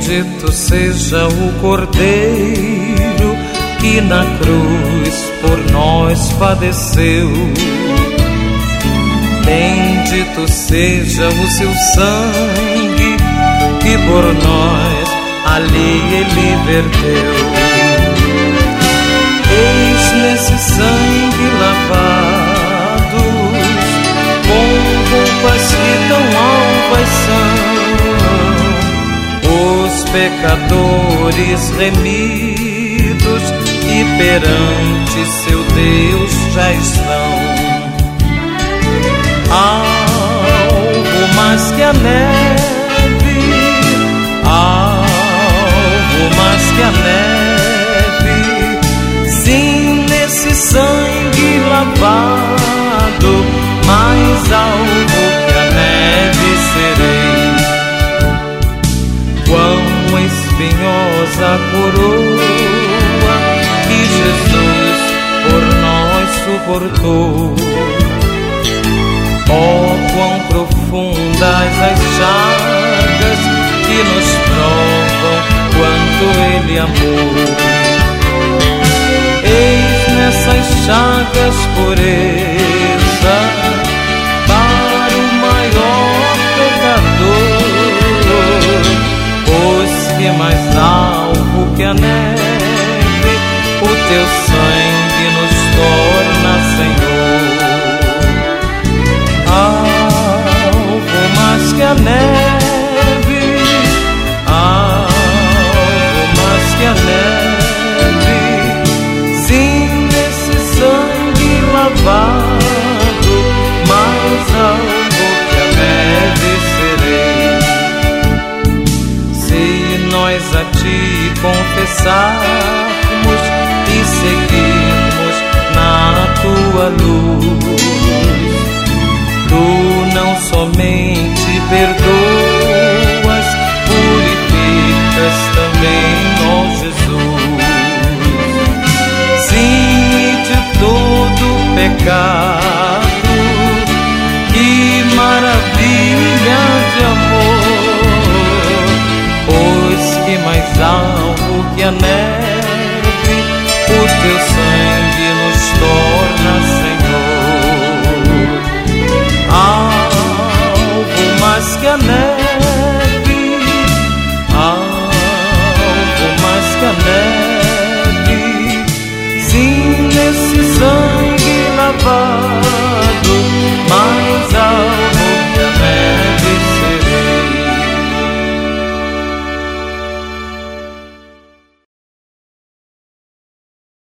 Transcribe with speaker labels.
Speaker 1: Bendito seja o Cordeiro que na cruz por nós padeceu. Bendito seja o seu sangue que por nós ali ele verteu. Eis nesse sangue lavados, com roupas que tão alvas são, os pecadores remidos e perante seu Deus já estão. Algo mais que a neve, algo mais que a neve, sim, nesse sangue lavado, mais algo que a neve serei. Quão espinhosa a coroa que Jesus por nós suportou. Oh, quão profundas as chagas que nos provam quanto Ele amou. Eis nessas chagas pureza para o maior pecador, pois que mais alvo que a neve o teu sangue nos torna, Senhor. Algo mais que a neve, algo mais que a neve, sim, nesse sangue lavado, mais algo que a neve serei. Se nós a ti confessarmos e seguirmos na tua luz, tu não somente perdoas, purificas também, ó Jesus. Sim, e de todo pecado